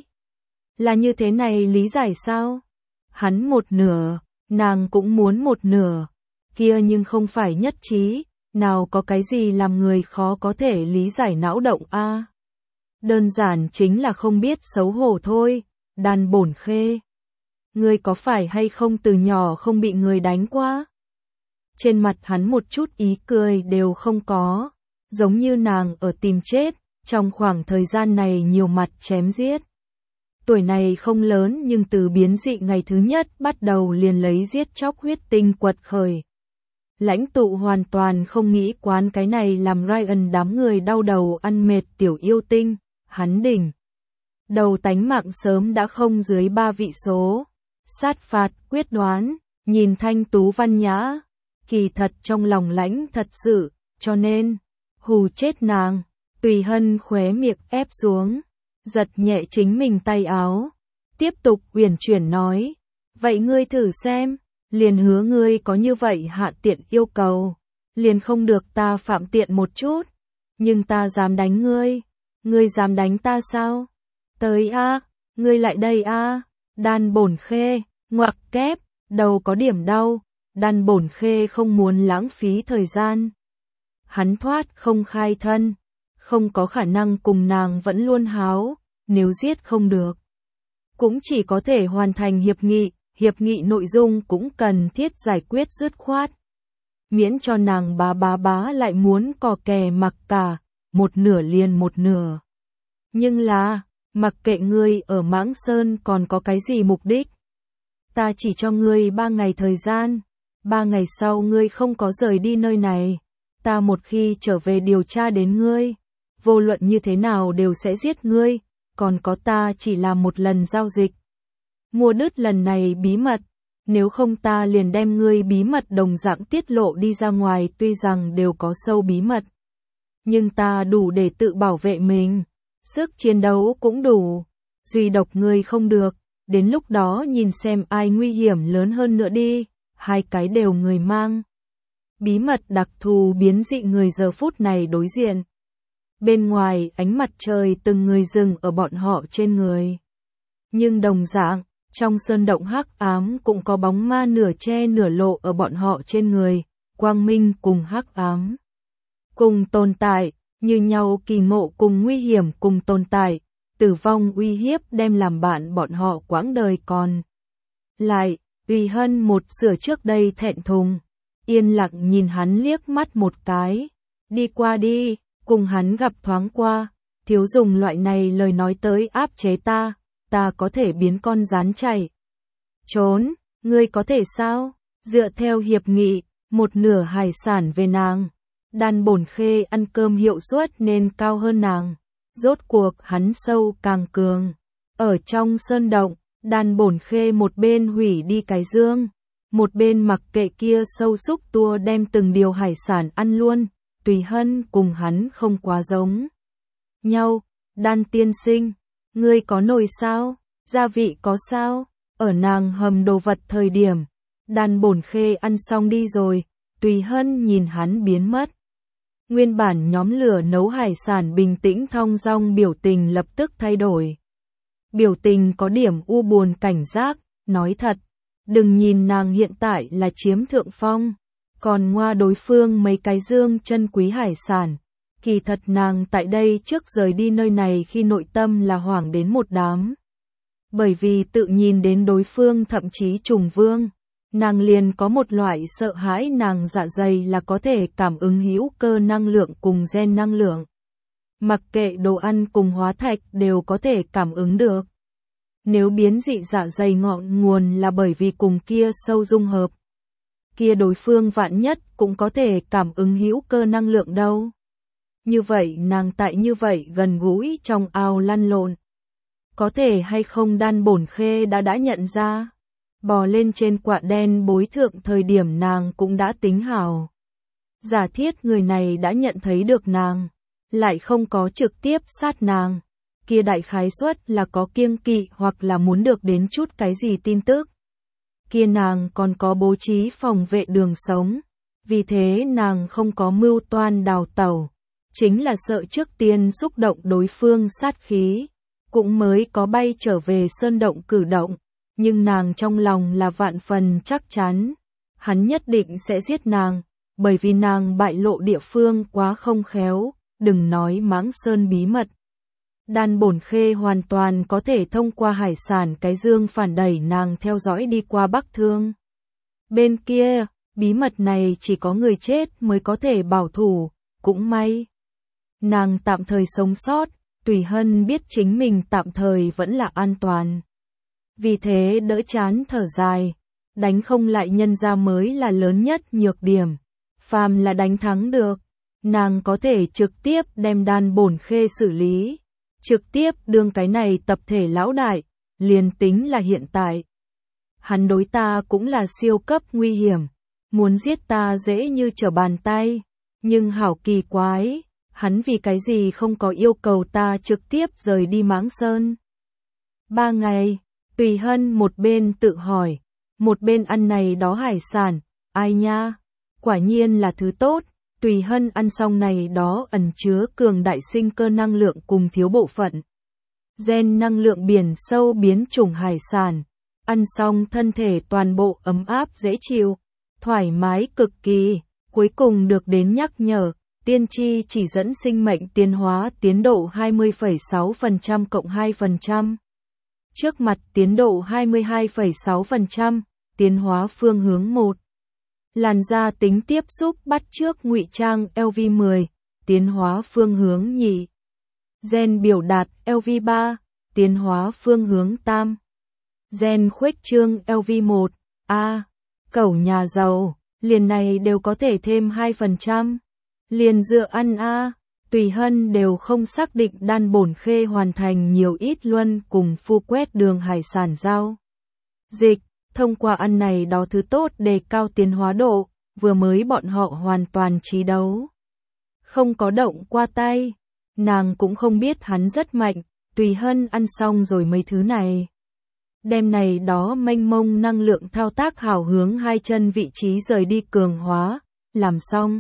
Là như thế này lý giải sao? Hắn một nửa, nàng cũng muốn một nửa, kia nhưng không phải nhất trí, nào có cái gì làm người khó có thể lý giải não động a? Đơn giản chính là không biết xấu hổ thôi. Đan Bổn Khê, ngươi có phải hay không từ nhỏ không bị người đánh qua? Trên mặt hắn một chút ý cười đều không có, giống như nàng ở tìm chết, trong khoảng thời gian này nhiều mặt chém giết. Tuổi này không lớn nhưng từ biến dị ngày thứ nhất bắt đầu liền lấy giết chóc huyết tinh quật khởi. Lãnh tụ hoàn toàn không nghĩ quán cái này làm Ryan đám người đau đầu ăn mệt tiểu yêu tinh, hắn đỉnh. Đầu tánh mạng sớm đã không dưới 3 vị số. Sát phạt, quyết đoán, nhìn thanh tú văn nhã, kỳ thật trong lòng lãnh thật sự, cho nên, hù chết nàng. Tùy Hân khóe miệng ép xuống, giật nhẹ chính mình tay áo, tiếp tục uyển chuyển nói, vậy ngươi thử xem, liền hứa ngươi có như vậy hạ tiện yêu cầu, liền không được ta phạm tiện một chút, nhưng ta dám đánh ngươi dám đánh ta sao? Tới a, ngươi lại đây a. Đan Bổn Khê, ngoặc kép, đầu có điểm đau, Đan Bổn Khê không muốn lãng phí thời gian. Hắn thoát không khai thân, không có khả năng cùng nàng vẫn luôn háo, nếu giết không được. Cũng chỉ có thể hoàn thành hiệp nghị nội dung cũng cần thiết giải quyết dứt khoát. Miễn cho nàng bá lại muốn cò kè mặc cả, một nửa liền một nửa. Nhưng là, mặc kệ ngươi ở Mãng Sơn còn có cái gì mục đích. Ta chỉ cho ngươi 3 ngày thời gian, 3 ngày sau ngươi không có rời đi nơi này. Ta một khi trở về điều tra đến ngươi, vô luận như thế nào đều sẽ giết ngươi, còn có ta chỉ làm một lần giao dịch. Mua đứt lần này bí mật, nếu không ta liền đem ngươi bí mật đồng dạng tiết lộ đi ra ngoài, tuy rằng đều có sâu bí mật. Nhưng ta đủ để tự bảo vệ mình, sức chiến đấu cũng đủ, duy độc ngươi không được, đến lúc đó nhìn xem ai nguy hiểm lớn hơn nữa đi, hai cái đều người mang. Bí mật đặc thù biến dị người giờ phút này đối diện. Bên ngoài ánh mặt trời từng người dừng ở bọn họ trên người. Nhưng đồng dạng, trong sơn động hắc ám cũng có bóng ma nửa che nửa lộ ở bọn họ trên người, quang minh cùng hắc ám. Cùng tồn tại, như nhau kỳ ngộ cùng nguy hiểm cùng tồn tại, tử vong uy hiếp đem làm bạn bọn họ quãng đời còn. Lại, Tùy Hân một sửa trước đây thẹn thùng, yên lặng nhìn hắn liếc mắt một cái, đi qua đi, cùng hắn gặp thoáng qua, thiếu dùng loại này lời nói tới áp chế ta có thể biến con rán chạy. Trốn, ngươi có thể sao? Dựa theo hiệp nghị, một nửa hải sản về nàng. Đan Bổn Khê ăn cơm hiệu suất nên cao hơn nàng. Rốt cuộc hắn sâu càng cường. Ở trong sơn động, Đan Bổn Khê một bên hủy đi cái dương, một bên mặc kệ kia sâu xúc tua đem từng điều hải sản ăn luôn. Tùy Hân cùng hắn không quá giống nhau. Đan tiên sinh, ngươi có nồi sao? Gia vị có sao? Ở nàng hầm đồ vật thời điểm, Đan Bổn Khê ăn xong đi rồi, Tùy Hân nhìn hắn biến mất. Nguyên bản nhóm lửa nấu hải sản bình tĩnh thong dong biểu tình lập tức thay đổi. Biểu tình có điểm u buồn cảnh giác, nói thật, đừng nhìn nàng hiện tại là chiếm thượng phong, còn ngoa đối phương mấy cái dương chân quý hải sản. Kỳ thật nàng tại đây trước rời đi nơi này khi nội tâm là hoảng đến một đám. Bởi vì tự nhìn đến đối phương thậm chí trùng vương, nàng liền có một loại sợ hãi nàng dạ dày là có thể cảm ứng hữu cơ năng lượng cùng gen năng lượng. Mặc kệ đồ ăn cùng hóa thạch đều có thể cảm ứng được. Nếu biến dị dạ dày ngọn nguồn là bởi vì cùng kia sâu dung hợp, kia đối phương vạn nhất cũng có thể cảm ứng hữu cơ năng lượng đâu. Như vậy nàng tại như vậy gần gũi trong ao lăn lộn. Có thể hay không Đan Bổn Khê đã nhận ra. Bò lên trên quạ đen bối thượng thời điểm nàng cũng đã tính hảo. Giả thiết người này đã nhận thấy được nàng, lại không có trực tiếp sát nàng. Kia đại khái suất là có kiêng kỵ hoặc là muốn được đến chút cái gì tin tức. Kia nàng còn có bố trí phòng vệ đường sống. Vì thế nàng không có mưu toan đào tẩu. Chính là sợ trước tiên xúc động đối phương sát khí. Cũng mới có bay trở về sơn động cử động. Nhưng nàng trong lòng là vạn phần chắc chắn. Hắn nhất định sẽ giết nàng. Bởi vì nàng bại lộ địa phương quá không khéo. Đừng nói Mãng Sơn bí mật. Đan Bổn Khê hoàn toàn có thể thông qua hải sản cái dương phản đẩy nàng theo dõi đi qua Bắc Thương. Bên kia, bí mật này chỉ có người chết mới có thể bảo thủ. Cũng may. Nàng tạm thời sống sót. Tùy Hân biết chính mình tạm thời vẫn là an toàn. Vì thế đỡ chán thở dài, đánh không lại nhân ra mới là lớn nhất nhược điểm. Phàm là đánh thắng được, nàng có thể trực tiếp đem Đan Bổn Khê xử lý, trực tiếp đương cái này tập thể lão đại, liền tính là hiện tại. Hắn đối ta cũng là siêu cấp nguy hiểm, muốn giết ta dễ như trở bàn tay, nhưng hảo kỳ quái. Hắn vì cái gì không có yêu cầu ta trực tiếp rời đi Mãng Sơn. 3 ngày, Tùy Hân một bên tự hỏi, một bên ăn này đó hải sản, ai nha, quả nhiên là thứ tốt. Tùy Hân ăn xong này đó ẩn chứa cường đại sinh cơ năng lượng cùng thiếu bộ phận. Gen năng lượng biển sâu biến chủng hải sản, ăn xong thân thể toàn bộ ấm áp dễ chịu, thoải mái cực kỳ, cuối cùng được đến nhắc nhở. Tiên tri chỉ dẫn sinh mệnh tiến hóa tiến độ 20,6% cộng 2%. Trước mặt tiến độ 22,6%, tiến hóa phương hướng 1. Làn da tính tiếp xúc bắt chước ngụy trang LV10, tiến hóa phương hướng nhị. Gen biểu đạt LV3, tiến hóa phương hướng tam. Gen khuếch trương LV1, cẩu nhà giàu, liền này đều có thể thêm 2%. Liền dựa ăn Tùy Hân đều không xác định Đan Bổn Khê hoàn thành nhiều ít luân cùng phu quét đường hải sản giao dịch, thông qua ăn này đó thứ tốt đề cao tiến hóa độ, vừa mới bọn họ hoàn toàn trí đấu. Không có động qua tay, nàng cũng không biết hắn rất mạnh, Tùy Hân ăn xong rồi mấy thứ này. Đem này đó mênh mông năng lượng thao tác hào hướng hai chân vị trí rời đi cường hóa, làm xong.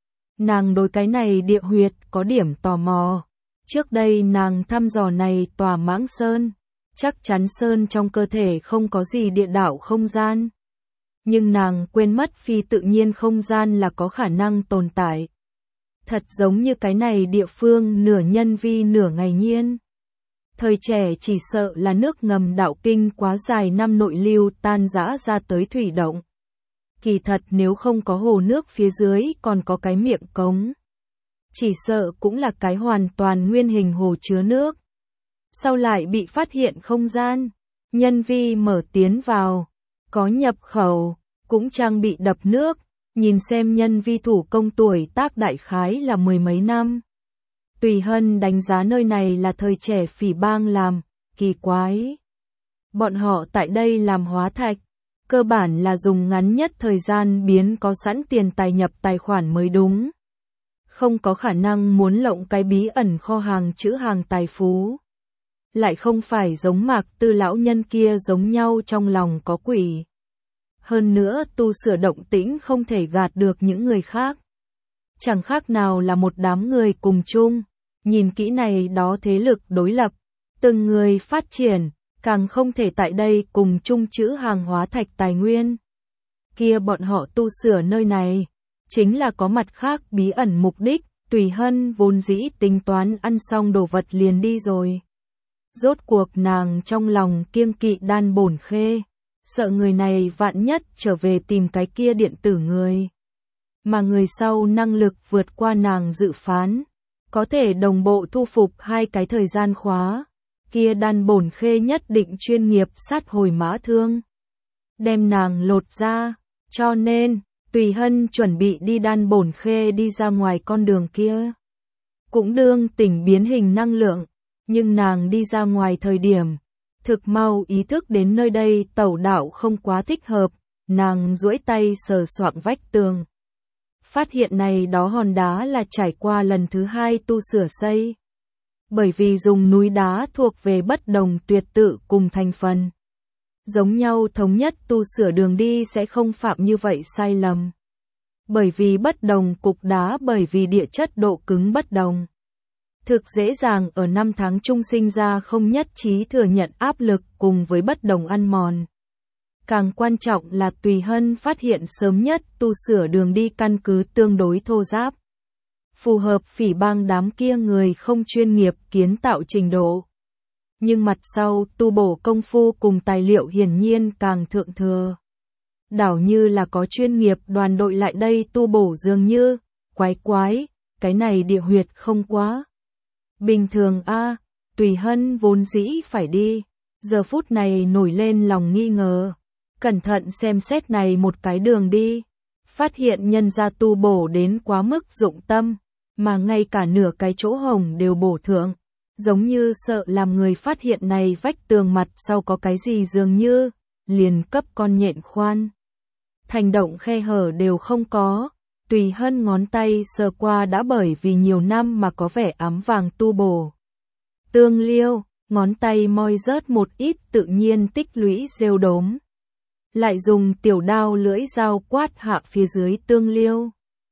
Nàng đối cái này địa huyệt có điểm tò mò. Trước đây nàng thăm dò này tòa Mãng Sơn, chắc chắn Sơn trong cơ thể không có gì địa đạo không gian. Nhưng nàng quên mất phi tự nhiên không gian là có khả năng tồn tại. Thật giống như cái này địa phương nửa nhân vi nửa ngày nhiên. Thời trẻ chỉ sợ là nước ngầm đạo kinh quá dài năm nội lưu tan rã ra tới thủy động. Kỳ thật nếu không có hồ nước phía dưới còn có cái miệng cống. Chỉ sợ cũng là cái hoàn toàn nguyên hình hồ chứa nước. Sau lại bị phát hiện không gian, nhân vi mở tiến vào, có nhập khẩu, cũng trang bị đập nước, nhìn xem nhân vi thủ công tuổi tác đại khái là mười mấy năm. Tùy Hân đánh giá nơi này là thời trẻ phỉ bang làm, kỳ quái. Bọn họ tại đây làm hóa thạch, cơ bản là dùng ngắn nhất thời gian biến có sẵn tiền tài nhập tài khoản mới đúng. Không có khả năng muốn lộng cái bí ẩn kho hàng trữ hàng tài phú. Lại không phải giống Mạc Tư lão nhân kia giống nhau trong lòng có quỷ. Hơn nữa tu sửa động tĩnh không thể gạt được những người khác. Chẳng khác nào là một đám người cùng chung, nhìn kỹ này đó thế lực đối lập, từng người phát triển, càng không thể tại đây cùng chung trữ hàng hóa thạch tài nguyên. Kia bọn họ tu sửa nơi này, chính là có mặt khác bí ẩn mục đích, Tùy Hân vốn dĩ tính toán ăn xong đồ vật liền đi rồi. Rốt cuộc nàng trong lòng kiêng kỵ Đan Bổn Khê, sợ người này vạn nhất trở về tìm cái kia điện tử người. Mà người sau năng lực vượt qua nàng dự phán, có thể đồng bộ thu phục hai cái thời gian khóa. Kia Đan Bổn Khê nhất định chuyên nghiệp sát hồi mã thương. Đem nàng lột ra, cho nên, Tùy Hân chuẩn bị đi Đan Bổn Khê đi ra ngoài con đường kia. Cũng đương tỉnh biến hình năng lượng, nhưng nàng đi ra ngoài thời điểm, thực mau ý thức đến nơi đây tẩu đạo không quá thích hợp, nàng duỗi tay sờ soạng vách tường. Phát hiện này đó hòn đá là trải qua lần thứ hai tu sửa xây. Bởi vì dùng núi đá thuộc về bất đồng tuyệt tự cùng thành phần. Giống nhau thống nhất tu sửa đường đi sẽ không phạm như vậy sai lầm. Bởi vì bất đồng cục đá bởi vì địa chất độ cứng bất đồng. Thực dễ dàng ở năm tháng chung sinh ra không nhất trí thừa nhận áp lực cùng với bất đồng ăn mòn. Càng quan trọng là Tùy Hân phát hiện sớm nhất tu sửa đường đi căn cứ tương đối thô ráp. Phù hợp phỉ bang đám kia người không chuyên nghiệp kiến tạo trình độ. Nhưng mặt sau tu bổ công phu cùng tài liệu hiển nhiên càng thượng thừa. Đảo như là có chuyên nghiệp đoàn đội lại đây tu bổ dường như, quái, cái này địa huyệt không quá. Bình thường a, Tùy Hân vốn dĩ phải đi, giờ phút này nổi lên lòng nghi ngờ. Cẩn thận xem xét này một cái đường đi, phát hiện nhân gia tu bổ đến quá mức dụng tâm, mà ngay cả nửa cái chỗ hổng đều bổ thượng, giống như sợ làm người phát hiện này vách tường mặt sau có cái gì dường như, liền cấp con nhện khoan. Thành động khe hở đều không có, Tùy Hân ngón tay sờ qua đã bởi vì nhiều năm mà có vẻ ám vàng tu bổ. Tương liêu, ngón tay moi rớt một ít tự nhiên tích lũy rêu đốm. Lại dùng tiểu đao lưỡi dao quát hạ phía dưới tương liêu.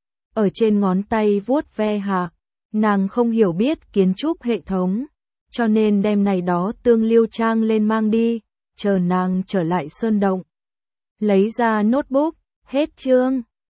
Ở trên ngón tay vuốt ve hạ, nàng không hiểu biết kiến trúc hệ thống, cho nên đem này đó tương liêu trang lên mang đi, chờ nàng trở lại sơn động. Lấy ra notebook, hết chương.